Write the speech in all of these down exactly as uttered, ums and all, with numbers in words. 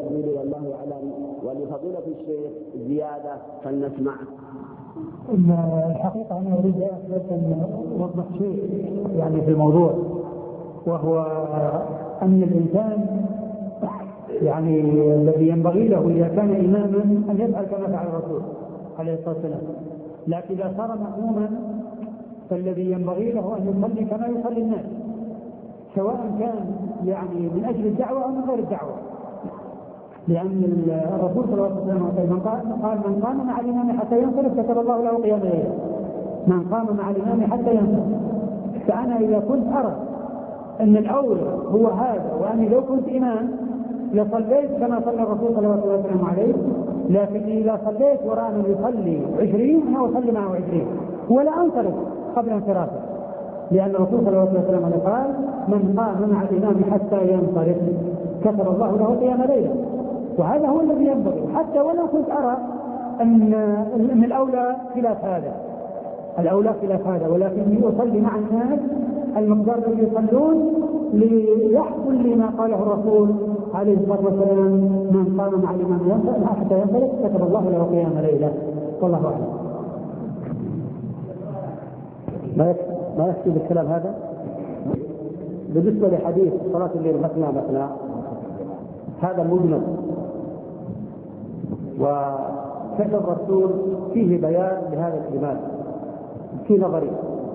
الجميل والله أعلم. ولفضيلة الشيخ زيادة فلنسمع. الحقيقة أنا أريد أن أوضح شيء يعني في الموضوع، وهو أن الإنسان يعني الذي ينبغي له إذا كان إماما أن يفعل كما فعل الرسول عليه الصلاة والسلام، لكن إذا صار مأموما فالذي ينبغي له أن يصلي كما يصلي الناس، سواء كان يعني من أجل الدعوة أو من غير الدعوة، لأن الرسول صلى الله عليه وسلم قال من قام مع الإمام حتى ينصرف كتب الله له قيام الليل، من قام مع الإمام حتى ينصرف. فأنا إذا كنت أرى أن الأولى هو هذا، وأني لو كنت إمام لصليت كما صلى الرسول صلى الله عليه وسلم عليه، لكن إذا صليت وراء من يصلي عشرين أنا أصلي معه عشرين ولا أنصرف قبل انصرافه، لأن الرسول صلى الله عليه وسلم قال من قام مع الإمام حتى ينصرف كتب الله له قيام ليلة. وهذا هو الذي ينبغي، حتى ولو كنت أرى أن من الأولى خلاف هذا، الأولى خلاف هذا، ولكن يصلي مع الناس المقدار الذي يصلون ليحصل لما قاله الرسول عليه الصلاة والسلام من قام مع الإمام حتى ينصرف كتب الله له قيام ليلة. والله أعلم. ما يكفي بالكلام هذا. بالنسبة لحديث صلاة الليل مثنى مثنى هذا مجمل، وفعل الرسول فيه بيان لهذا الإجمال في نظري،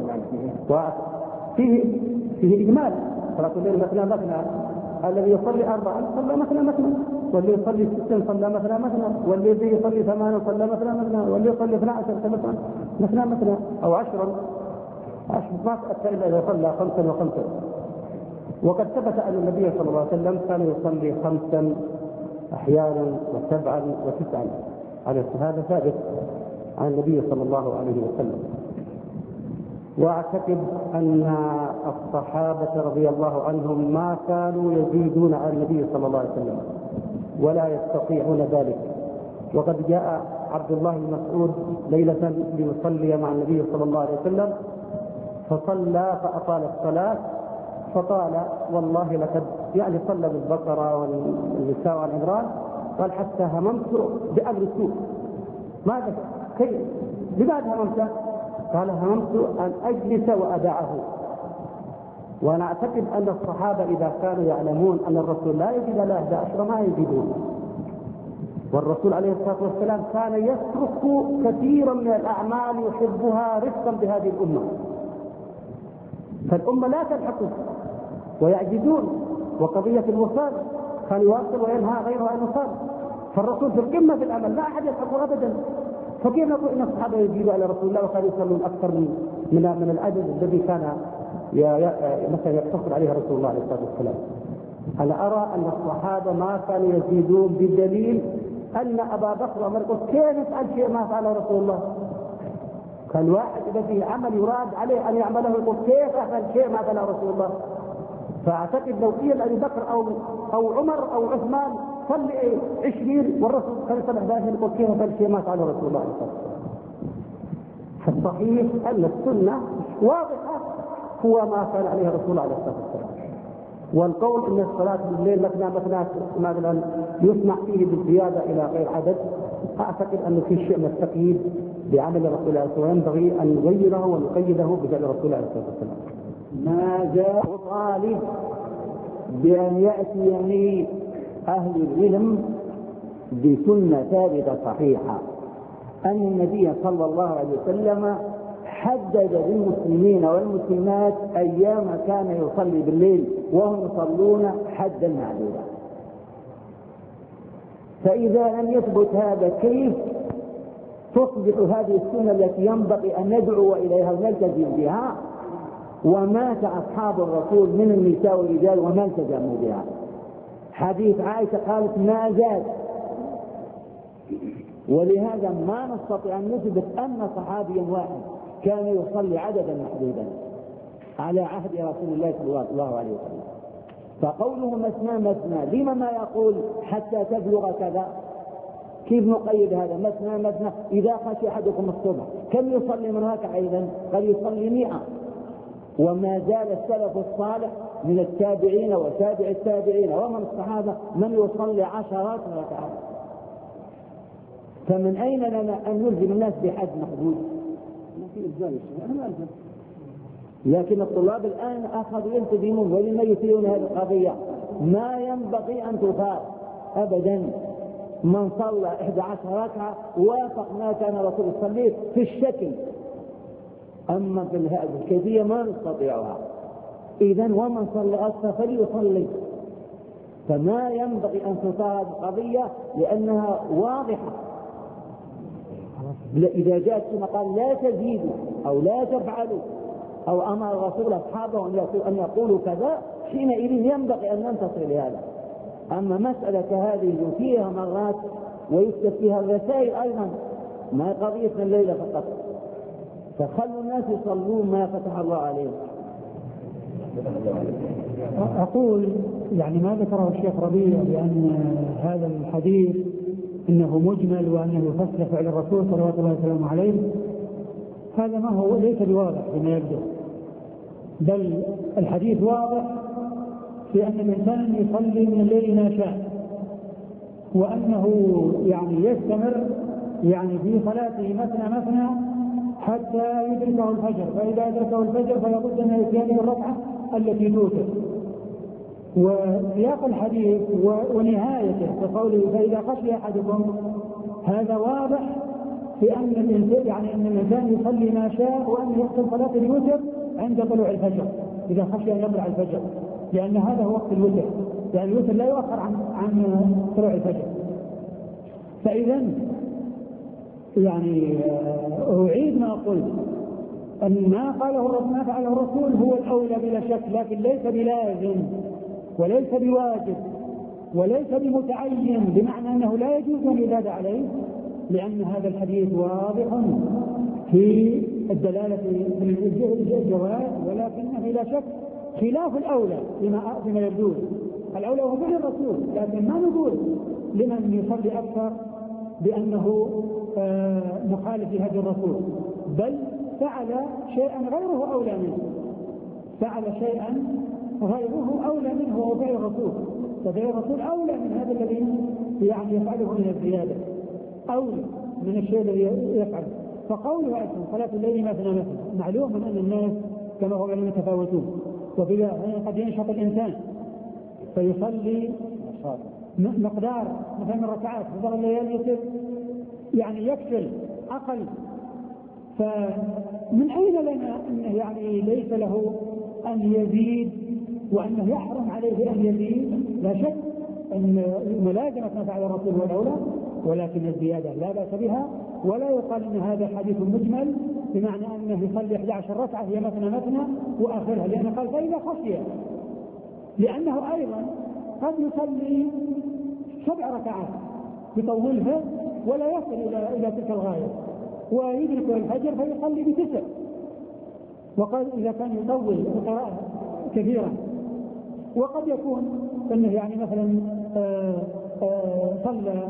وفيه فيه إجمال. صلاة الليل مثنى مثنى، الذي يصلي أربعا صلى مثنى مثنى، واللي يصلي ستا صلى مثنى مثنى، والذي يصلي ثمانا صلى مثنى مثنى، واللي يصلي اثنا عشر مثنى مثنى أو عشرا عشر ما تأتى إلا إذا صلى خمسا وخمسا. وقد ثبت أن النبي صلى الله عليه وسلم كان يصلي خمسا أحيانا وسبعا وتسعا، هذا ثابت عن النبي صلى الله عليه وسلم. واعتقد أن الصحابة رضي الله عنهم ما كانوا يزيدون على النبي صلى الله عليه وسلم ولا يستطيعون ذلك. وقد جاء عبد الله بن مسعود ليلة ليصلي مع النبي صلى الله عليه وسلم فصلى فأطال الصلاة، فقال والله لقد يعني صلى بالبقرة والنساء والعمران، قال حتى هممت بأمر السوء. ماذا كيف لماذا هممت؟ قال هممت أن أجلس وأدعه. وأنا أعتقد أن الصحابة إذا كانوا يعلمون أن الرسول لا يجد له أحد عشر ما يجدون، والرسول عليه الصلاة والسلام كان يترك كثيرا من الأعمال يحبها رفقا بهذه الأمة، فالأمة لا تلحقه ويعجزون. وقضية الوصال كان يواصل وينهى غيره عن الوصال، فالرسول في القمة في العمل لا أحد يلحقه أبدا. فكيف نقول إن الصحابة يجيبوا على رسول الله وكانوا يصلون أكثر من من, من العدد الذي كان مثلا يقتصر عليه رسول الله عليه الصلاة والسلام؟ أنا أرى أن الصحابة ما كانوا يزيدون، بدليل أن أبا بكر وعمر يقول كيف يفعل شيء ما فعله رسول الله؟ كان واحد إذا فيه عمل يراد عليه أن يعمله يقول كيف أفعل شيء ما فعله رسول الله؟ فأعتقد لو قيل أبي بكر أو أو عمر أو عثمان صلي عشرين والرسول كان يصلي أحد عشر يقول كيف أفعل شيء ما فعله رسول الله عليه الصلاة والسلام. فالصحيح أن السنة واضحة هو ما كان عليه الرسول عليه الصلاة والسلام. والقول أن الصلاة بالليل مثنى مثنى مثلا يسمع فيه بالزيادة إلى غير عدد، أعتقد أنه في شيء من التقييد بعمل الرسول عليه الصلاة والسلام، ينبغي أن نغيره ونقيده بفعل الرسول عليه الصلاة والسلام. ما جاء طالب بأن يأتيني أهل العلم بسنة ثابتة صحيحة أن النبي صلى الله عليه وسلم حدد للمسلمين والمسلمات أيام كان يصلي بالليل وهم يصلون حدا معلوما. فإذا لم يثبت هذا كيف تصبح هذه السنة التي ينبغي أن ندعو إليها ونلتزم بها؟ ومات أصحاب الرسول من النساء والرجال وما التزموا بها. حديث عائشة قالت ما زاد، ولهذا ما نستطيع أن نثبت أن صحابيا واحد كان يصلي عددا محدودا على عهد رسول الله صلى الله عليه وسلم. فقوله مثنى مثنى لما ما يقول حتى تبلغ كذا؟ كيف نقيد هذا مثنى مثنى؟ إذا خشي أحدكم الصبح كم يصلي من ركعة؟ أيضا قد يصلي مئة. وما زال السلف الصالح من التابعين وتابع التابعين ومن الصحابة من يصلي عشرات ركعات، فمن أين لنا أن نلزم الناس بحد محدود؟ لكن الطلاب الآن أخذوا يلتزمون ولما يثيرون هذه القضية ما ينبغي أن تثار أبدا. من صلى إحدى عشر ركعة وافق ما كان رسول يصليه في الشكل، أما في الكيفية ما نستطيعها. إذن ومن صلى أكثر فليصلي. فما ينبغي أن تثار القضية لأنها واضحة. إذا جاءت ثم قال لا تزيدوا أو لا تفعلوا أو أمر الرسول أصحابه أن يقولوا كذا، حينئذ ينبغي أن ننتصر لهذا. أما مسألة هذه فيها مرات ويكتب فيها الرسائل أيضا، ما قضية الليلة فقط، فخلوا الناس يصلون ما فتح الله عليهم. أقول يعني ما ذكره الشيخ ربيع بأن هذا الحديث إنه مجمل وأنه يفسر فعل الرسول صلى الله عليه وسلم عليه، هذا ما هو ليس بواضح بما يبدو، بل الحديث واضح في أن الإنسان يصلي من الليل ما شاء، وأنه يعني يستمر يعني في صلاته مثنى مثنى حتى يدركه الفجر، فإذا أدركه الفجر فيقول أن يتيان الركعة التي توتر. وسياق الحديث ونهايته كقوله فإذا خشي أحدكم، هذا واضح في أن الإنسان يعني أن الإنسان يصلي ما شاء وأن يقصد صلاة الوتر عند طلوع الفجر إذا خشي أن يطلع الفجر، لأن هذا هو وقت الوتر، يعني الوتر لا يؤخر عن عن طلوع الفجر. فإذا يعني أعيد ما قلت أن ما قاله الرسول ما فعله الرسول هو الأولى بلا شك، لكن ليس بلازم وليس بواجب وليس بمتعين، بمعنى أنه لا يجوز أن يزاد عليه، لأن هذا الحديث واضح في الدلالة في الجواز، ولكنه لا شك خلاف الأولى فيما يبدو. الأولى هو فعل الرسول، لكن ما نقول لمن يصلي أكثر بأنه مخالف لهدي الرسول، بل فعل شيئا غيره أولى منه، فعل شيئا غيره أولى منه وهو فعل الرسول. ففعل الرسول أولى من هذا الذي يعني يفعله من الزيادة، أولى من الشيء الذي يفعله. فقوله أيضا صلاة الليل مثنى مثنى، معلوم أن الناس كما هو علم يتفاوتون، وبذا قد ينشط الإنسان فيصلي مقدار مثلا من ركعات في بعض الليالي يصير يعني يكسل أقل. فمن أين لنا أنه يعني ليس له أن يزيد وأنه يحرم عليه أن يزيد؟ لا شك أن ملازمة ما فعل الرسول هو الأولى، ولكن الزيادة لا بأس بها. ولا يقال أن هذا حديث مجمل بمعنى أنه يصلي إحدى عشرة ركعة هي مثنى مثنى وآخرها، لأنه قال فإذا خشية، لأنه أيضا قد يصلي سبع ركعات يطولها ولا يصل إلى إلى تلك الغاية ويدرك الفجر فيصلي بتسع. وقد إذا كان يطول القراءة كثيرا، وقد يكون أنه يعني مثلا آآ آآ صلى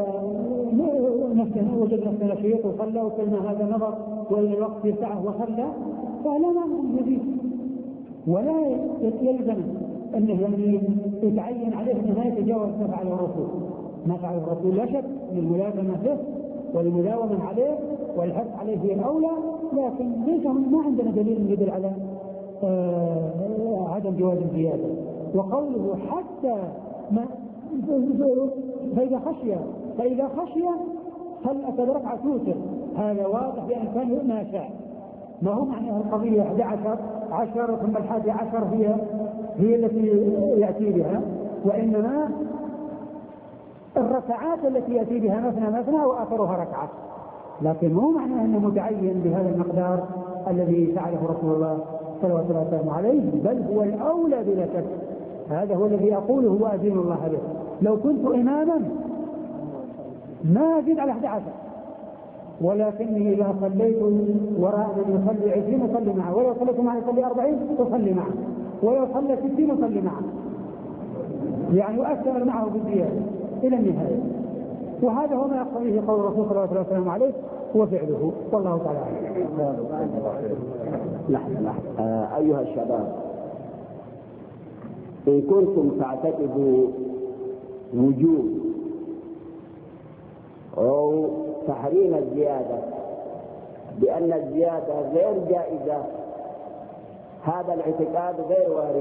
نفسه وجد نفسه نشيط وصلى وكلنا هذا نظر وإلى الوقت يسعه وصلى، فلا مانع من يزيد، ولا يلزم أنه يعني يتعين عليه أنه يتجاوز ما فعله الرسول. ما فعله الرسول لا شك من الملازمة له والمداومة عليه والحث عليه هي الأولى، لكن ليس ما عندنا دليل يدل على عدم جواز الزيادة. وقوله حتى ما فإذا خشي فإذا خشي صلى ركعة توتر، هذا واضح بأن كان ما شاء، ما هو معنى القضية أحد عشر عشر ثم الحادي عشر هي هي التي يأتي بها، وإنما الركعات التي يأتي بها مثنى مثنى وآخرها ركعة، لكن مو معنى أنه متعين بهذا المقدار الذي فعله رسول الله صلى الله عليه وسلم عليه، بل هو الأولى بلا شك. هذا هو الذي أقوله وأدين الله به. لو كنت إماما ما أزيد على أحد عشر، ولكني إذا صليت وراء من يصلي عشرين أصلي معه، ولو صليت معه يصلي أربعين أصلي معه، ولو صلى ستين أصلي معه، يعني أستمر معه بالزيادة إلى النهاية. وهذا هو ما يقتضيه قول الرسول صلى الله عليه وسلم عليه وفعله، والله تعالى أعلم. لحظة لحظة أيها الشباب، إن كنتم تعتقدوا وجوب أو تحريم الزيادة بأن الزيادة غير جائزة، هذا الاعتقاد غير وارد،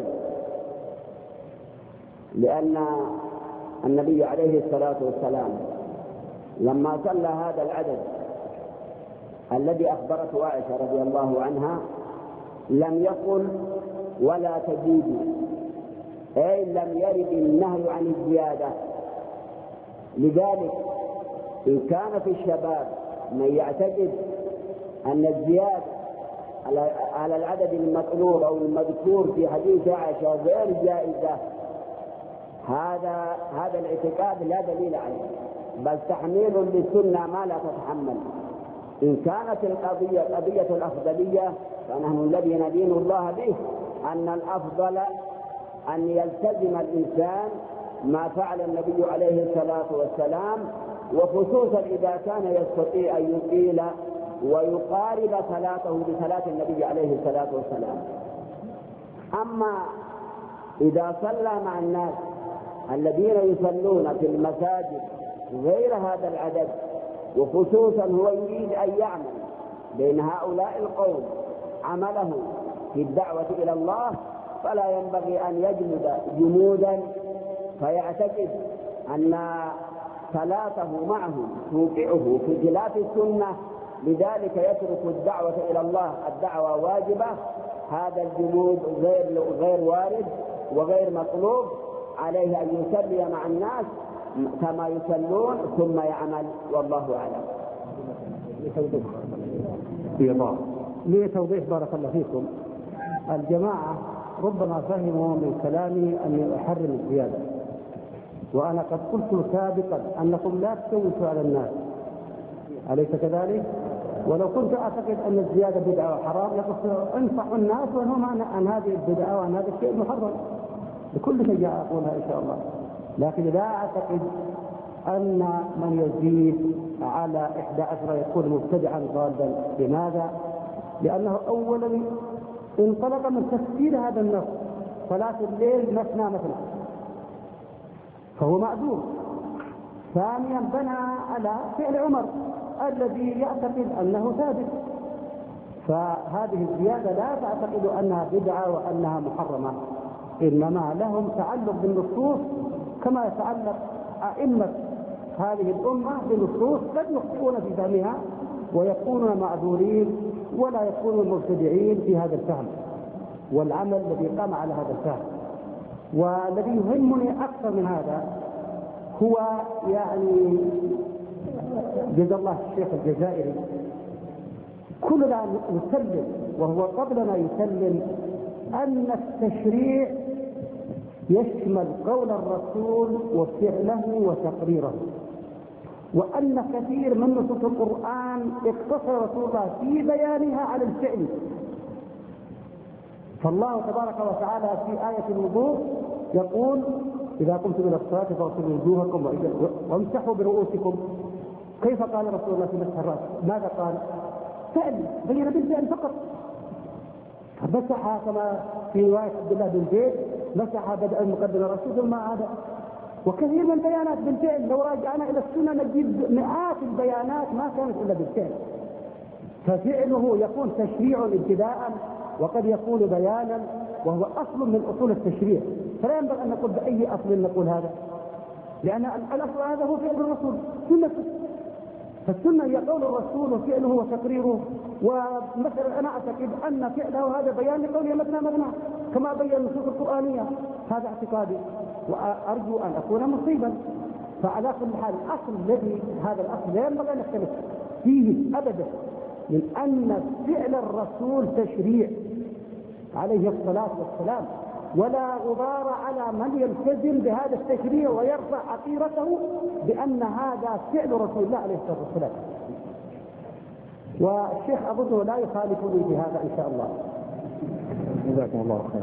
لأن النبي عليه الصلاة والسلام لما صلى هذا العدد الذي أخبرته عائشة رضي الله عنها لم يقل ولا تزيدوا، أي لم يرد النهي عن الزيادة. لذلك إن كان في الشباب من يعتقد أن الزيادة على العدد المطلوب أو المذكور في حديث عائشة غير جائزة، هذا هذا الاعتقاد لا دليل عليه، بل تحميل للسنة ما لا تتحمل. إن كانت القضية قضية الأفضلية فنحن الذي ندين الله به أن الأفضل أن يلتزم الإنسان ما فعل النبي عليه الصلاة والسلام، وخصوصا إذا كان يستطيع أن يطيل ويقارب صلاته بصلاة النبي عليه الصلاة والسلام. أما إذا صلى مع الناس الذين يصلون في المساجد غير هذا العدد، وخصوصا هو يريد أن يعمل بين هؤلاء القوم عمله في الدعوة إلى الله، فلا ينبغي أن يجمد جمودا فيعتقد أن صلاته معهم توقعه في خلاف السنة، لذلك يترك الدعوة إلى الله الدعوة واجبة. هذا الجمود غير غير وارد وغير مطلوب، عليه أن يصلي مع الناس كما يصلون ثم يعمل، والله أعلم. لي توضيح بارك الله فيكم. الجماعة ربما فهموا من كلامي أني أحرم الزيادة، وأنا قد قلت سابقا أنكم لا تسوسوا على الناس، أليس كذلك؟ ولو كنت أعتقد أن الزيادة بدعة وحرام لقد أنصح الناس وهم عن هذه البدعة وعن هذا الشيء المحرم بكل شجاعة أقولها إن شاء الله. لكن لا أعتقد أن من يزيد على إحدى عشر يكون مبتدعا ضالا. لماذا؟ لأنه أولا انطلق من تفسير هذا النص صلاة الليل مثنى مثنى فهو معذور. ثانيا بنى على فعل عمر الذي يعتقد أنه ثابت، فهذه الزيادة لا تعتقد أنها بدعة وأنها محرمة، إنما لهم تعلق بالنصوص كما يتعلق أئمة هذه الأمة بالنصوص، قد يخطئون في فهمها ويكونون معذورين ولا يكونون مبتدعين في هذا الفهم والعمل الذي قام على هذا الفهم. والذي يهمني أكثر من هذا هو يعني جزا الله الشيخ الجزائري، كلنا نسلم وهو قبلنا يسلم أن التشريع يشمل قول الرسول وفعله وتقريره، وأن كثير من نصوص القرآن اقتصر رسول الله في بيانها على الفعل. فالله تبارك وتعالى في آية الوضوء يقول إذا قمتم إلى الصلاة فاغسلوا وجوهكم وامسحوا برؤوسكم. كيف قال رسول الله في مسح الرأس؟ ماذا قال؟ فعل، بين بالفعل فقط. مسح كما في رواية عبد الله بن زيد مسح بدءا مقدم الرسول ثم عاد. وكثير من البيانات بالفعل، لو راجعنا إلى السنة نجد مئات البيانات ما كانت إلا بالفعل. ففعله يكون تشريع ابتداء وقد يكون بيانا، وهو أصل من أصول التشريع، فلا ينبغي أن نقول بأي أصل نقول هذا، لأن الأصل هذا هو فعل الرسول سنة. فالسنة هي قول الرسول وفعله وتقريره. ومثلا أنا أعتقد أن فعله هذا بيان لقوله مثنى مثنى كما بين النصوص القرآنية، هذا اعتقادي وأرجو أن أكون مصيبا. فعلى كل حال الأصل الذي هذا الأصل لا ينبغي أن نختلف فيه أبدا، من أن فعل الرسول تشريع عليه الصلاة والسلام، ولا غبار على من يلتزم بهذا التشريع ويرفع عقيرته بأن هذا فعل رسول الله عليه الصلاة والسلام. والشيخ أظنه لا يخالفني في هذا إن شاء الله. جزاكم الله خير.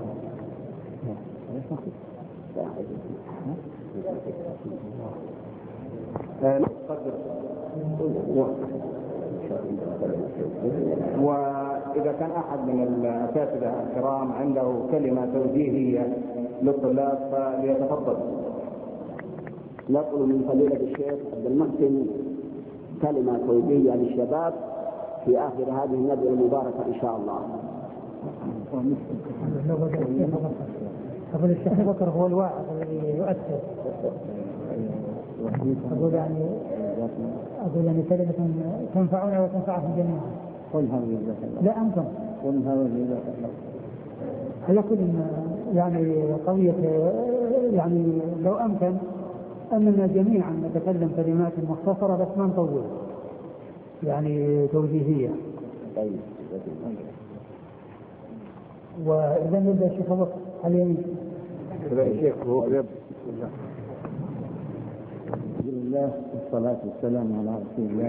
وإذا كان أحد من الأساتذة الكرام عنده كلمة توجيهية للطلاب فليتفضل. نطلب من فضيلة الشيخ عبد المحسن كلمة توجيهية للشباب في آخر هذه الندوة المباركة إن شاء الله. أقول الشيخ بكر هو الواعظ الذي يؤثر. أقول يعني أقول يعني كلمة تنفعنا وتنفعهم جميعا. لا أنتم. على كل يعني قضية يعني لو أمكن أننا جميعا نتكلم كلمات مختصرة بس ما نطول يعني توجيهية. وإذا نبدأ الشيخ بكر اليمين. الشيخ هو بسم الله والصلاة والسلام على رسول الله.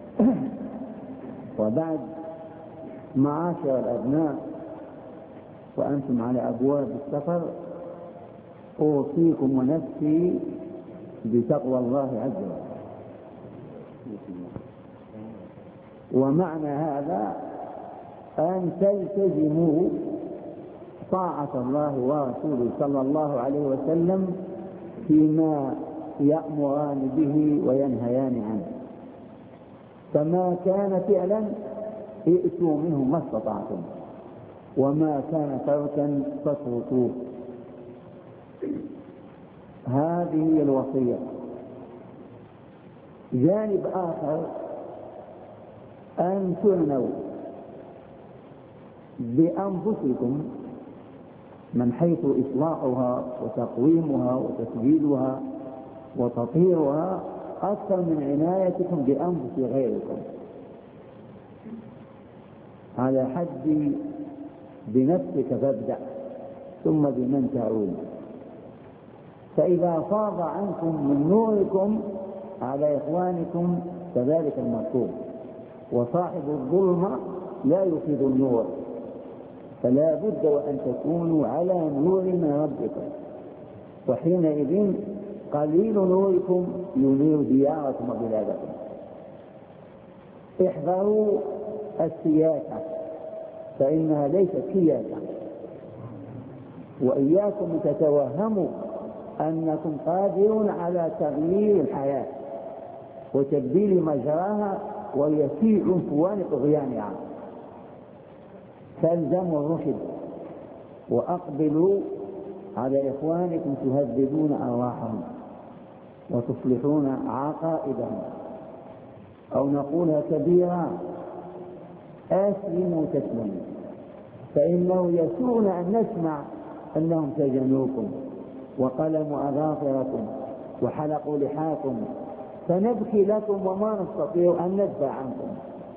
وبعد، معاشر الأبناء وأنتم على أبواب السفر، أوصيكم ونفسي بتقوى الله عز وجل. ومعنى هذا أن تلتزموا طاعة الله ورسوله صلى الله عليه وسلم فيما يأمران به وينهيان عنه، فما كان فعلا ائتوا منه ما استطعتم، وما كان تركا فاتركوه. هذه هي الوصية. جانب آخر، أن تعنوا بأنفسكم من حيث إصلاحها وتقويمها وتسجيلها وتطهيرها أكثر من عنايتكم بأنفس غيركم، على حد بنفسك فابدأ ثم بمن تعود. فإذا فاض عنكم من نوركم على إخوانكم فذلك المطلوب، وصاحب الظلم لا يفيد النور، فلا بد وأن تكونوا على نور من ربكم، وحينئذ قليل نوركم ينير دياركم وبلادكم. احذروا السياسة فإنها ليست سياسة، وإياكم تتوهموا أنكم قادرون على تغيير الحياة وتبديل مجراها ويسيء عنفوان طغيانها. فالزموا الرشد وأقبلوا على إخوانكم تهذبون أرواحهم وتصلحون عقائدهم، أو نقولها كبيرا: أسلموا تسلموا، فإنه يسوءنا أن نسمع أنهم سجنوكم وقلموا أظافركم وحلقوا لحاكم، فنبكي لكم وما نستطيع أن ندفع عنكم.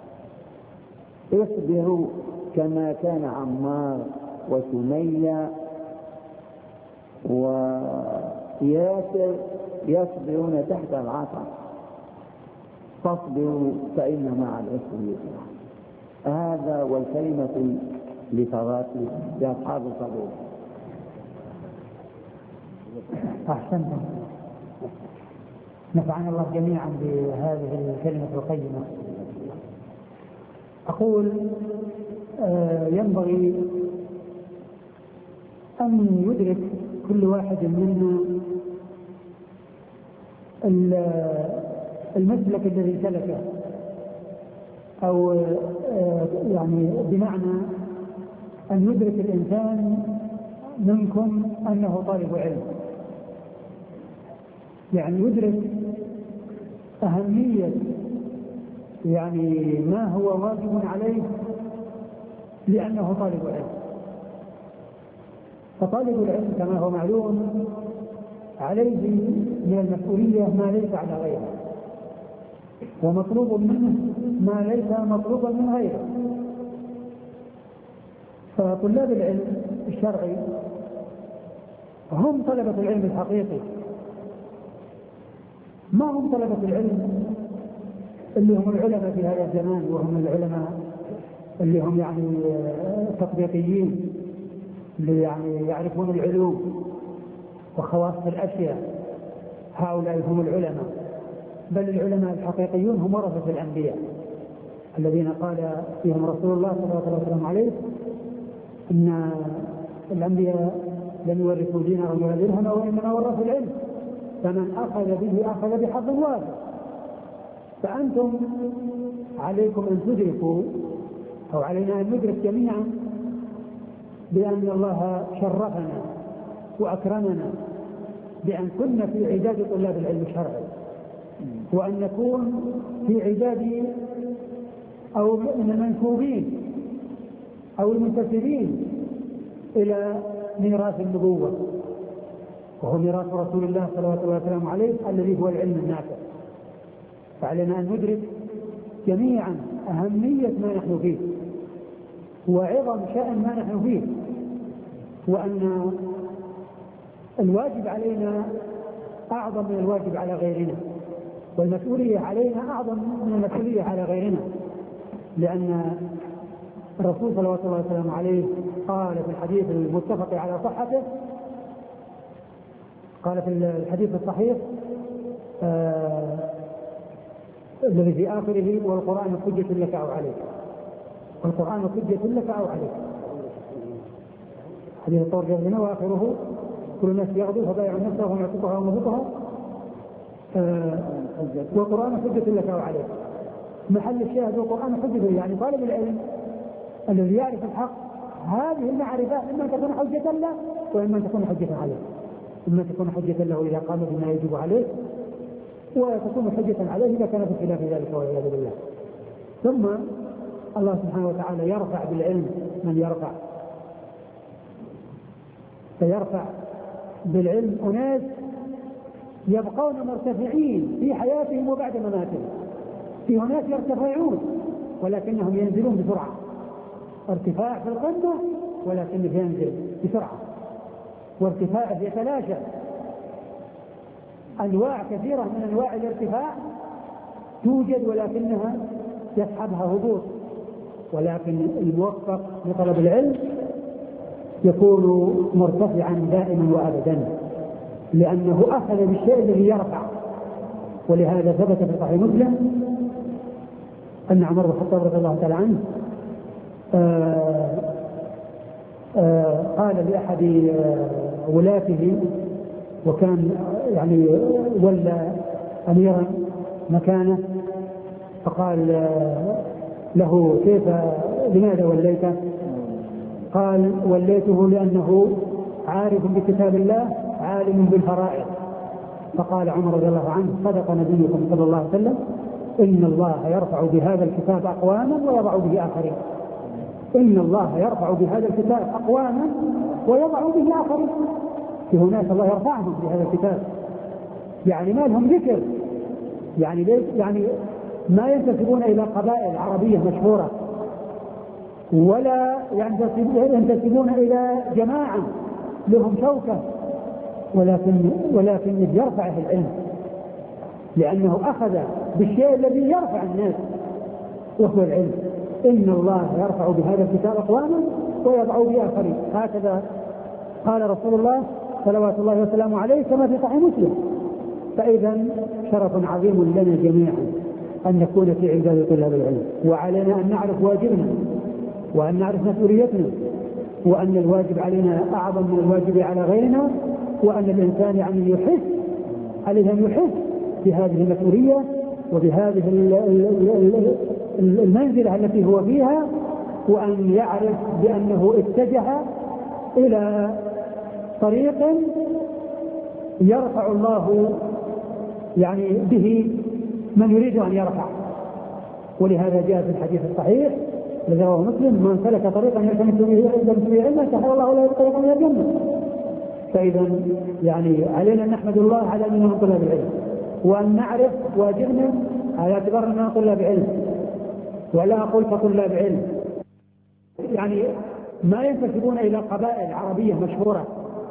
اصبروا كما كان عمار وسمية وياسر يصبرون تحت العصا، فاصبروا فإن مع العسر يسرا. هذا والكلمة لفراتي لأصحاب الصبور. أحسنتم، نفعنا الله جميعا بهذه الكلمة القيمة. أقول آه ينبغي أن يدرك كل واحد منا المسلك الذي سلكه، أو آه يعني بمعنى أن يدرك الإنسان منكم أنه طالب علم، يعني يدرك أهمية يعني ما هو واجب عليه لأنه طالب علم. فطالب العلم كما هو معلوم عليه من المسؤولية ما ليس على غيره، ومطلوب منه ما ليس مطلوبا من غيره. فطلاب العلم الشرعي هم طلبة العلم الحقيقي، ما هم طلبة العلم اللي هم العلماء في هذا الزمان، وهم العلماء اللي هم يعني تطبيقيين، اللي يعني يعرفون العلوم وخواص الأشياء. هؤلاء هم العلماء، بل العلماء الحقيقيون هم ورثة الأنبياء الذين قال فيهم رسول الله صلى الله عليه وسلم عليه إن الأنبياء لم يورثوا دينارا ولا درهما وإنما ورثوا العلم، فمن أخذ به أخذ بحظ وافر. فأنتم عليكم أن تدركوا، أو علينا أن ندرك جميعا، بأن الله شرفنا وأكرمنا بأن كنا في عداد طلاب العلم الشرعي، وأن نكون في عداد أو من المنسوبين أو المنتسبين إلى ميراث النبوة، وهو ميراث رسول الله صلى الله عليه وسلم عليه الذي هو العلم النافع. فعلينا أن ندرك جميعا أهمية ما نحن فيه وعظم شأن ما نحن فيه، وأن الواجب علينا أعظم من الواجب على غيرنا، والمسؤولية علينا أعظم من المسؤولية على غيرنا، لأن الرسول صلى الله عليه وسلم عليه قال في الحديث المتفق على صحته، قال في الحديث الصحيح آه الذي في آخره: والقرآن حجة لك أو عليك، والقرآن حجة لك أو عليك. حديث الطور جزنا وآخره: كل الناس يغدو فبايع نفسه وهم يعتقها ومضبطها، آه والقرآن حجة لك أو عليك. محل الشاهد: والقرآن حجة، يعني طالب العلم الذي يعرف الحق هذه المعرفة إما تكون حجة له وإما تكون حجة عليه، إما تكون حجة له إذا قام بما يجب عليه، وتكون حجة عليه إذا كان في خلاف ذلك والعياذ بالله. ثم الله سبحانه وتعالى يرفع بالعلم من يرفع، فيرفع بالعلم أناس يبقون مرتفعين في حياتهم وبعد مماتهم. في أناس يرتفعون ولكنهم ينزلون بسرعة، ارتفاع في القمة ولكنه ينزل بسرعة، وارتفاع يتلاشى. أنواع كثيرة من أنواع الارتفاع توجد ولكنها يسحبها هبوط، ولكن الموفق لطلب العلم يكون مرتفعا دائما وأبدا، لأنه أخذ بالشيء الذي يرفع. ولهذا ثبت في صحيح مسلم أن عمر بن الخطاب رضي الله تعالى عنه آآ آآ قال لأحد ولاته، وكان يعني ولى أميرا مكانه، فقال له: كيف لماذا وليته؟ قال: وليته لأنه عارف بكتاب الله عالم بالفرائض. فقال عمر رضي الله عنه: صدق نبيكم صلى الله عليه وسلم: إن الله يرفع بهذا الكتاب أقواما ويضع به آخرين. إن الله يرفع بهذا الكتاب أقواما ويضع به آخرين. في هناك الله يرفعهم بهذا الكتاب، يعني ما لهم ذكر، يعني ليس يعني ما ينتسبون إلى قبائل عربية مشهورة، ولا ينتسبون إلى جماعة لهم شوكة، ولكن ولكن يرفعه العلم، لأنه أخذ بالشيء الذي يرفع الناس وهو العلم. إن الله يرفع بهذا الكتاب أقواما ويضع به آخرين. هكذا قال رسول الله صلوات الله وسلامه عليه كما في صحيح مسلم. فإذا شرف عظيم لنا جميعا أن نكون في عداد طلاب العلم، وعلينا أن نعرف واجبنا وأن نعرف مسؤوليتنا، وأن الواجب علينا أعظم من الواجب على غيرنا، وأن الإنسان يعني يحس عليه أن يحس بهذه المسؤولية وبهذه المنزلة التي هو فيها، وأن يعرف بأنه اتجه إلى طريق يرفع الله يعني به من يريد أن يرفع. ولهذا جاء في الحديث الصحيح الذي رواه مسلم: من سلك طريقا يلتمس به علما سهل الله له طريقا إلى الجنة. فإذا يعني علينا أن نحمد الله على أننا من طلاب العلم، وأن نعرف واجبنا على اعتبار أننا طلاب علم، ولا أقول كطلاب علم يعني ما ينتسبون إلى قبائل عربية مشهورة،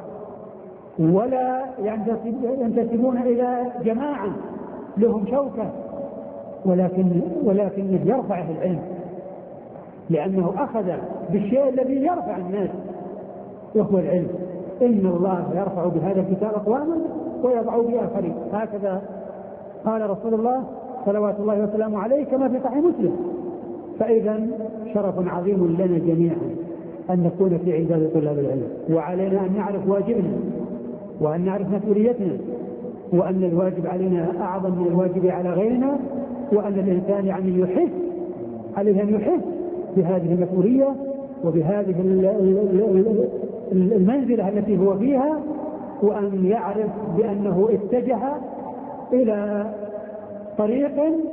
ولا ينتسبون إلى جماعة لهم شوكة، ولكن ولكن يرفعه العلم، لأنه أخذ بالشيء الذي يرفع الناس وهو العلم. إن الله يرفع بهذا الكتاب أقواما ويضع به آخرين. هكذا قال رسول الله صلوات الله وسلامه عليه كما في صحيح مسلم. فإذا شرف عظيم لنا جميعا أن نكون في عداد طلاب العلم، وعلينا أن نعرف واجبنا وأن نعرف مسؤوليتنا، وأن الواجب علينا أعظم من الواجب على غيرنا، وأن الإنسان يعني يحس عليه أن يحس بهذه المسؤولية وبهذه المنزلة التي هو فيها، وأن يعرف بأنه اتجه إلى طريق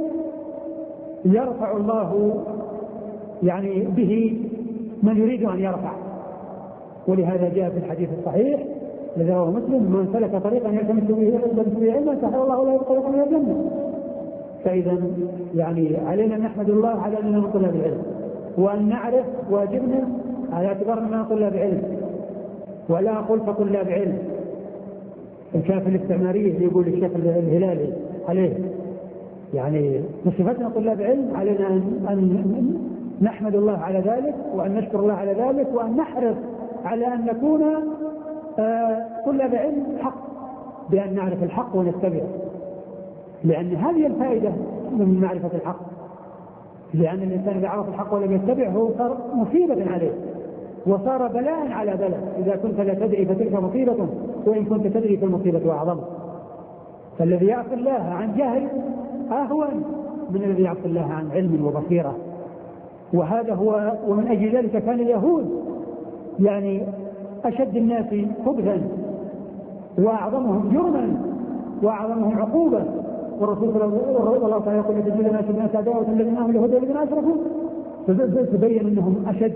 يرفع الله يعني به من يريد أن يرفع. ولهذا جاء في الحديث الصحيح الذي رواه مسلم: من سلك طريقا يلتمس به علما سهل الله له طريقا إلى الجنة. فإذا يعني علينا أن نحمد الله على أننا من طلاب العلم، وأن نعرف واجبنا على اعتبار أننا طلاب علم، ولا أقول فطلاب علم. الكافة الاستعمارية اللي يقول الشيخ الهلالي عليه يعني صفتنا طلاب علم، علينا أن نحمد الله على ذلك، وأن نشكر الله على ذلك، وأن نحرص على أن نكون طلاب علم حق، بأن نعرف الحق ونتبعه، لأن هذه الفائدة من معرفة الحق. لأن الإنسان إذا عرف الحق ولم يتبعه صار مصيبة عليه، وصار بلاء على بلاء. إذا كنت لا تدري فتلك مصيبة، وإن كنت تدري فالمصيبة أعظم. فالذي يعصي الله عن جهل أهون من الذي يعصي الله عن علم وبصيرة. وهذا هو، ومن أجل ذلك كان اليهود يعني أشد الناس خبثا وأعظمهم جرما وأعظمهم عقوبة. والرسول صلى الله عليه وسلم يقول: تجد ما أشد الناس عداوة الذين آمنوا اليهود والذين أشركوا. تبين أنهم أشد،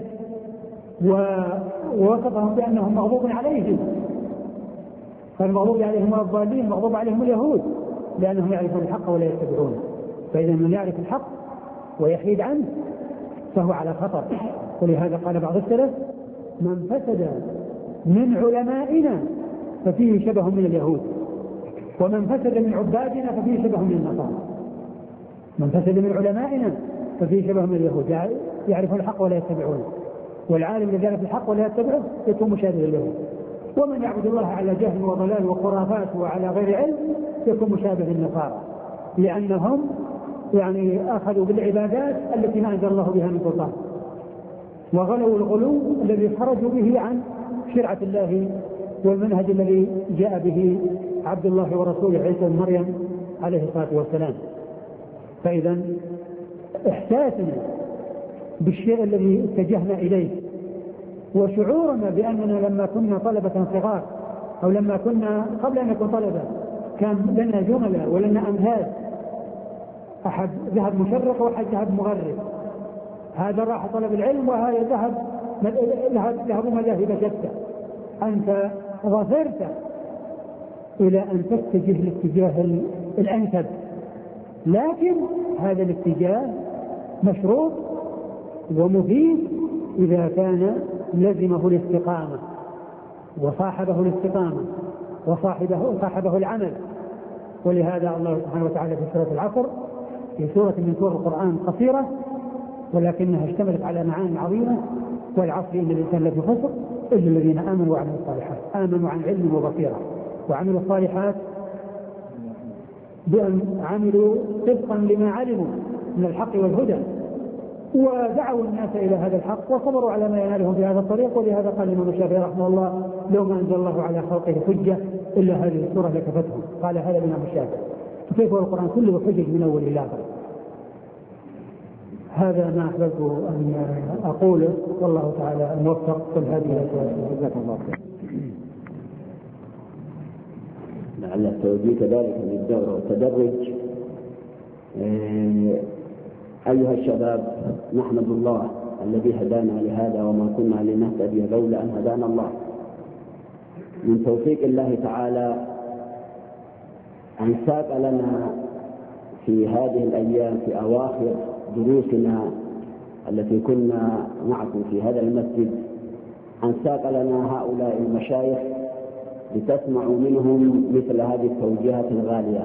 ووصفهم بأنهم مغضوب عليهم، فالمغضوب عليهم الضالين، المغضوب عليهم اليهود، لأنهم يعرفون الحق ولا يتبعونه. فإذا من يعرف الحق ويحيد عنه فهو على خطر. ولهذا قال بعض السلف: من فسد من علمائنا ففيه شبه من اليهود، ومن فسد من عبادنا ففيه شبه من النصارى. من فسد من علمائنا ففيه شبه من اليهود، يعرفون الحق ولا يتبعونه. والعالم الذي يعرف الحق ولا يتبعه يكون مشابه لليهود. ومن يعبد الله على جهل وضلال وخرافات وعلى غير علم يكون مشابه للنصارى، لأنهم يعني أخذوا بالعبادات التي ما أنزل الله بها من سلطان، وغلوا الغلو الذي خرجوا به عن شرعة الله والمنهج الذي جاء به عبد الله ورسوله عيسى بن مريم عليه الصلاة والسلام. فإذا إحساسنا بالشيء الذي اتجهنا إليه، وشعورنا بأننا لما كنا طلبة صغار، أو لما كنا قبل أن نكون طلبة كان لنا جملة ولنا أمهات، أحد ذهب مشرق وأحد ذهب مغرب، هذا راح طلب العلم وهذا ذهب ذهب مذاهب شتى. أنت ظفرت إلى أن تتجه الاتجاه الأنسب، لكن هذا الاتجاه مشروط ومفيد إذا كان لزمه الاستقامة وصاحبه الاستقامة وصاحبه صاحبه العمل. ولهذا الله سبحانه وتعالى في سورة العصر، في سورة من سور القرآن قصيرة ولكنها اشتملت على معاني عظيمة: والعصر إن الإنسان لفي خسر إلا الذين آمنوا وعملوا الصالحات. آمنوا عن علم وبصيرة، وعملوا الصالحات بأن عملوا طبقا لما علموا من الحق والهدى، ودعوا الناس إلى هذا الحق وصبروا على ما ينالهم في هذا الطريق. ولهذا قال الإمام الشافعي رحمه الله: لو ما أنزل الله على خلقه حجة إلا هذه السورة لكفتهم. قال هذا الإمام الشافعي. فكيف هو القرآن كله حجج من أول إلى آخر؟ هذا ما أحببت أن أقوله، والله تعالى موفق في هذه الأشياء. لعل التوجيه كذلك من الدورة والتدرج. أيها الشباب، نحمد الله الذي هدانا لهذا، وما كنا لنهتدي لولا أن هدانا الله. من توفيق الله تعالى أن ساق لنا في هذه الأيام في أواخر دروسنا التي كنا معكم في هذا المسجد، أن ساق لنا هؤلاء المشايخ لتسمعوا منهم مثل هذه التوجيهات الغالية.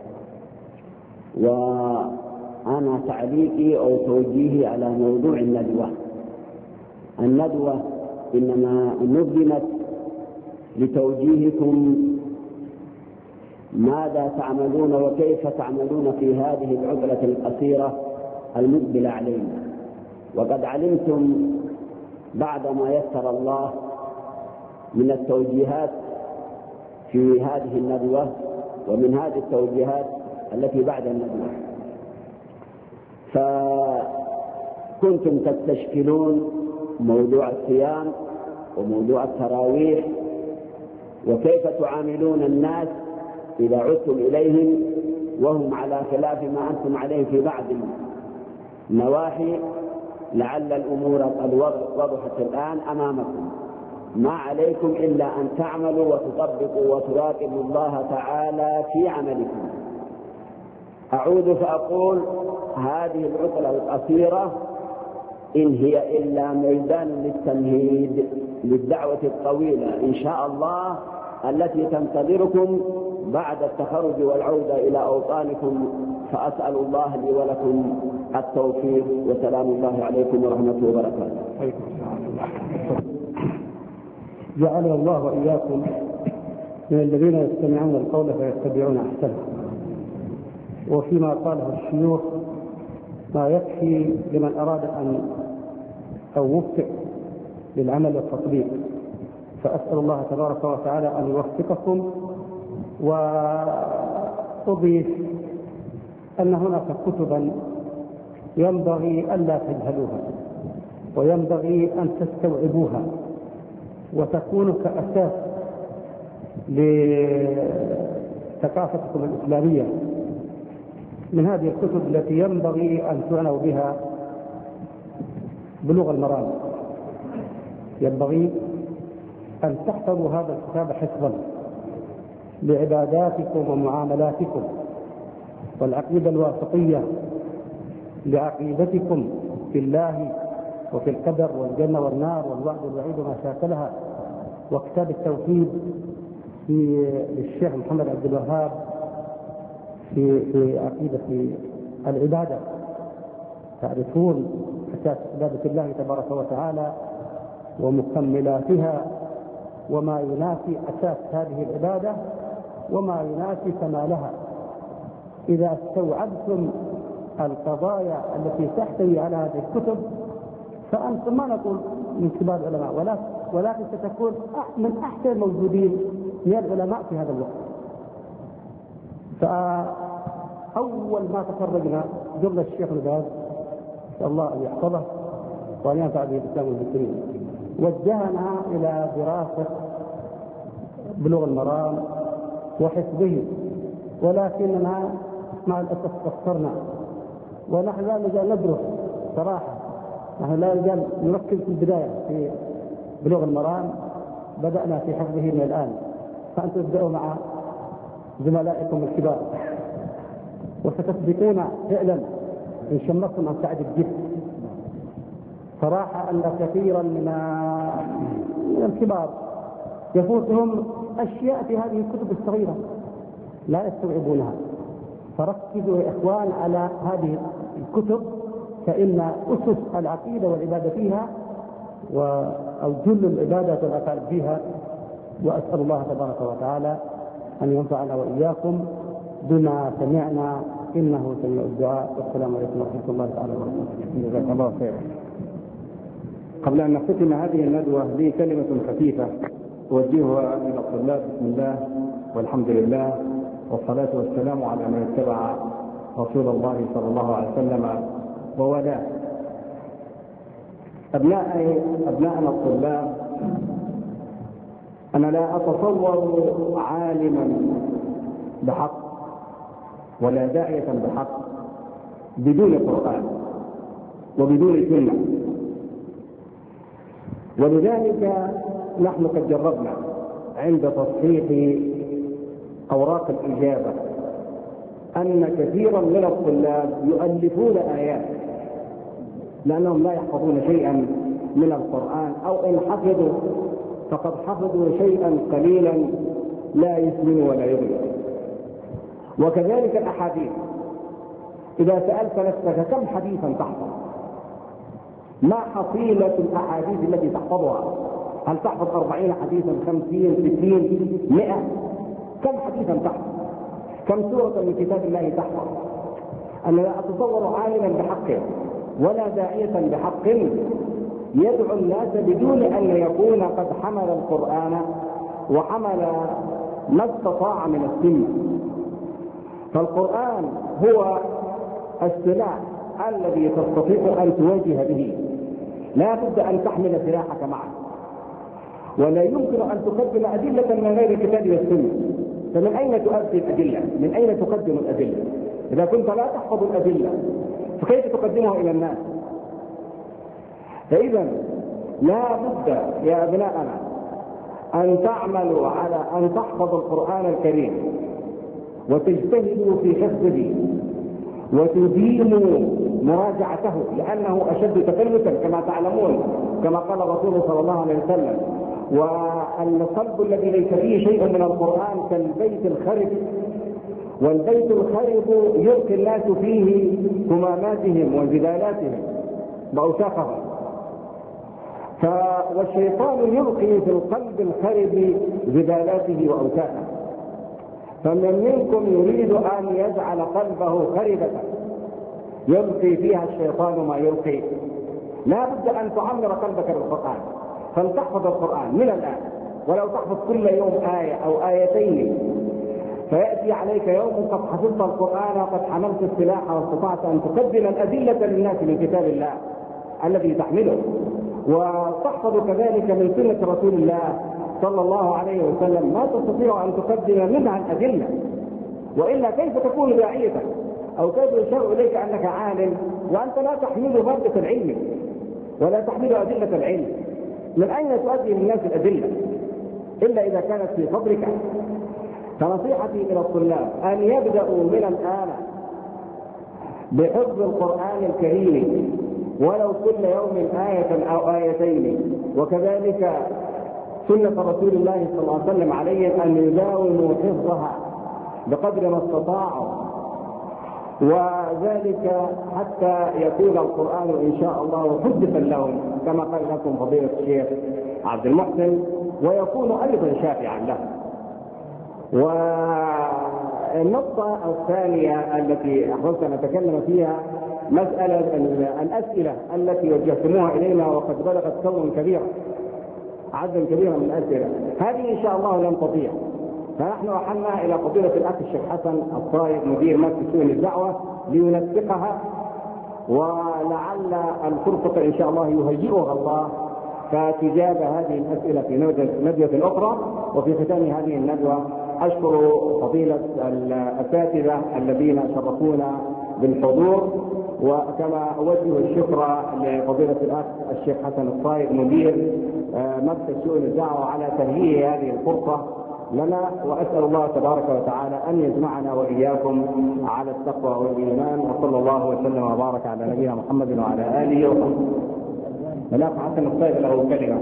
وأنا تعليقي أو توجيهي على موضوع الندوة. الندوة إنما نظمت لتوجيهكم ماذا تعملون وكيف تعملون في هذه العطلة القصيرة المقبلة علينا. وقد علمتم بعدما يسر الله من التوجيهات في هذه الندوة ومن هذه التوجيهات التي بعد الندوة. فكنتم تستشكلون موضوع الصيام وموضوع التراويح وكيف تعاملون الناس إذا عدتم إليهم وهم على خلاف ما أنتم عليه في بعض النواحي. لعل الأمور قد وضحت الآن أمامكم. ما عليكم إلا أن تعملوا وتطبقوا وتراقبوا الله تعالى في عملكم. أعود فأقول هذه العطلة القصيرة إن هي إلا ميدان للتمهيد للدعوة الطويلة إن شاء الله التي تنتظركم بعد التخرج والعودة إلى أوطانكم. فأسأل الله لي ولكم التوفيق، وسلام الله عليكم ورحمته وبركاته. جعلنا الله وإياكم من الذين يستمعون القول فيتبعون أحسنه. وفيما قاله الشيوخ ما يكفي لمن أراد أن أو وفق للعمل والتطبيق. فأسأل الله تبارك وتعالى أن يوفقكم. وأضيف أن هناك كتبا ينبغي ألا تجهلوها وينبغي أن تستوعبوها وتكون كأساس لثقافتكم الإسلامية. من هذه الكتب التي ينبغي أن تعنوا بها بلوغ المرام. ينبغي أن تحفظوا هذا الكتاب حفظا لعباداتكم ومعاملاتكم، والعقيدة الواسطية لعقيدتكم في الله وفي القدر والجنة والنار والوعد والوعيد وما شاكلها، وكتاب التوحيد في للشيخ محمد عبد الوهاب في في عقيدة في العبادة. تعرفون أساس عبادة الله تبارك وتعالى ومكملاتها وما ينافي أساس هذه العبادة وما ينافي كمالها. إذا استوعبتم القضايا التي تحتوي على هذه الكتب فأنتم ما نقول من كبار العلماء ولكن ستكون من أحسن الموجودين من العلماء في هذا الوقت. فأول ما تخرجنا جرنا الشيخ الباز نسأل الله أن يحفظه وأن ينفع به الإسلام والمسلمين، وجهنا إلى دراسة بلوغ المرام وحفظه، ولكننا مع الأسف قصرنا ونحن لا نزال ندرس صراحة. نحن لا نزال نركز في البداية في بلوغ المرام، بدأنا في حفظه من الآن، فأنتم تبدأوا مع زملائكم الكبار وستسبقون فعلا إن شمرتم عن سعد الجد. صراحة أن كثيرا من الكبار يفوتهم أشياء في هذه الكتب الصغيرة لا يستوعبونها. فركزوا يا إخوان على هذه الكتب، فإن أسس العقيدة والعبادة فيها أو جل العبادة والعقائد فيها. وأسأل الله تبارك وتعالى أن ينفعنا وإياكم بما سمعنا إنه سميع الدعاء. والسلام عليكم ورحمة الله تعالى وبركاته. جزاك الله خيرا. قبل أن نختتم هذه الندوة لي كلمة خفيفة أوجهها إلى الطلاب. بسم الله والحمد لله والصلاة والسلام على من اتبع رسول الله صلى الله عليه وسلم وولاه. أبناء أبناءنا الطلاب، أنا لا أتصور عالما بحق ولا داعية بحق بدون قرآن وبدون سنة. ولذلك نحن قد جربنا عند تصحيح أوراق الإجابة أن كثيرا من الطلاب يؤلفون آيات لأنهم لا يحفظون شيئا من القرآن، أو إن حفظوا فقد حفظوا شيئا قليلا لا يسمن ولا يغني. وكذلك الأحاديث، إذا سألت نفسك كم حديثا تحفظ؟ ما حصيلة الأحاديث التي تحفظها؟ هل تحفظ أربعين حديثا، خمسين، ستين، مئة؟ كم حديثا تحفظ؟ كم سورة من كتاب الله تحفظ؟ أنا لا أتصور عالما بحقه ولا داعية بحق يدعو الناس بدون أن يكون قد حمل القرآن وحمل ما استطاع من السنة. فالقرآن هو السلاح الذي تستطيع أن تواجه به، لا بد أن تحمل سلاحك معك، ولا يمكن أن تقدم أدلة من غير الكتاب والسنة. فمن أين تؤدي الأدلة؟ من أين تقدم الأدلة؟ إذا كنت لا تحفظ الأدلة فكيف تقدمها إلى الناس؟ فإذا لا بد يا أبناءنا أن تعملوا على أن تحفظوا القرآن الكريم وتجتهدوا في حفظه وتديموا مراجعته، لأنه أشد تفلتا كما تعلمون، كما قال الرسول صلى الله عليه وسلم: والقلب الذي ليس فيه شيء من القرآن كالبيت الخرب، والبيت الخرب يلقي الناس فيه هماماتهم وجدالاتهم وأوساخهم. والشيطان يلقي في القلب الخرب جدالاته وأوساخه. فمن منكم يريد أن يجعل قلبه خربة يلقي فيها الشيطان ما يلقي، لا بد أن تعمر قلبك بالقرآن، فلتحفظ القرآن من الآن، ولو تحفظ كل يوم آية أو آيتين، فيأتي عليك يوم قد حفظت القرآن وقد حملت السلاح واستطعت أن تقدم الأدلة للناس من كتاب الله الذي تحمله، وتحفظ كذلك من سنة رسول الله صلى الله عليه وسلم ما تستطيع أن تقدم منها الأدلة، وإلا كيف تكون داعية أو كيف يشار إليك أنك عالم وأنت لا تحمل مادة العلم ولا تحمل أدلة العلم؟ من أين تؤدي للناس الأدلة إلا إذا كانت في صدرك؟ فنصيحتي إلى الطلاب أن يبدأوا من الآن بحفظ القرآن الكريم ولو كل يوم آية أو آيتين، وكذلك سنة رسول الله صلى الله عليه وسلم عليهم أن يداوموا حفظها بقدر ما استطاعوا، وذلك حتى يكون القرآن إن شاء الله حجة لهم كما قال لكم فضيلة الشيخ عبد المحسن، ويكون أيضا شافعا لهم. والنقطة الثانية التي أحببت أن أتكلم فيها مسألة الأسئلة التي وجهتموها إلينا وقد بلغت كون كبيرا، عددا كبيرا من الأسئلة، هذه إن شاء الله لن تضيع. فنحن أحلنا إلى فضيلة الأخ الشيخ حسن الطايب مدير مركز شؤون الدعوة لينسقها، ولعل الفرصة إن شاء الله يهيئها الله فتجاب هذه الأسئلة في ندوة أخرى. وفي ختام هذه الندوة أشكر فضيلة الأساتذة الذين شرفونا بالحضور، وكما أوجه الشكر لفضيلة الأخ الشيخ حسن الطايب مدير مركز شؤون الدعوة على تهيئ هذه الفرصة لنا، وأسأل الله تبارك وتعالى أن يجمعنا وإياكم على التقوى والإيمان، وصلى الله وسلم وبارك على نبينا محمد وعلى آله وصحبه. الأخ حسن الطايب له كلمة.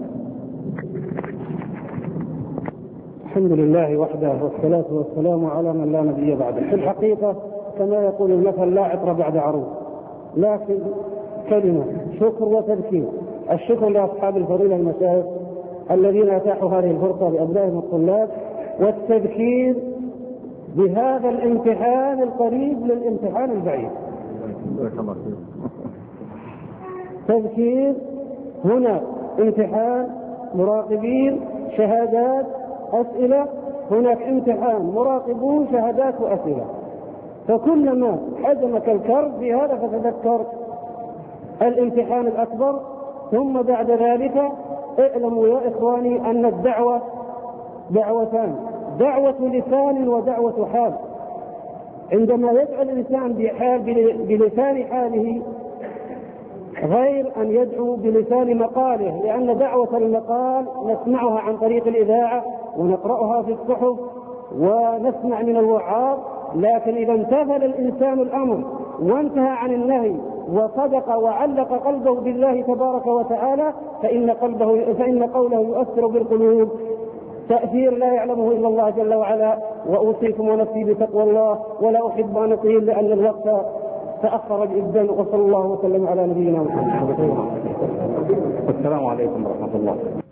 الحمد لله وحده والصلاة والسلام على من لا نبي بعده. في الحقيقة كما يقول المثل: لا عطر بعد عروس. لكن كلمة شكر وتذكير. الشكر لأصحاب الفضيلة المشايخ الذين أتاحوا هذه الفرصة لأبنائهم الطلاب، والتذكير بهذا الامتحان القريب للامتحان البعيد. تذكير: هنا امتحان مراقبين شهادات أسئلة، هناك امتحان مراقبون شهادات وأسئلة. فكلما حزمك الكرب في هذا فتذكر الامتحان الأكبر، ثم بعد ذلك اعلموا يا إخواني أن الدعوة دعوتان: دعوة لسان ودعوة حال. عندما يدعو الإنسان بحال بلسان حاله غير أن يدعو بلسان مقاله، لأن دعوة المقال نسمعها عن طريق الإذاعة ونقرأها في الصحف ونسمع من الوعاظ، لكن إذا امتثل الإنسان الأمر وانتهى عن النهي وصدق وعلق قلبه بالله تبارك وتعالى فإن قلبه فإن قوله يؤثر بالقلوب تأثير لا يعلمه إلا الله جل وعلا. وأوصيكم ونفسي بتقوى الله، ولا أحب أن أطيل لأن الوقت تأخر جدا. وصلى الله وسلم على نبينا محمد. السلام عليكم ورحمة الله.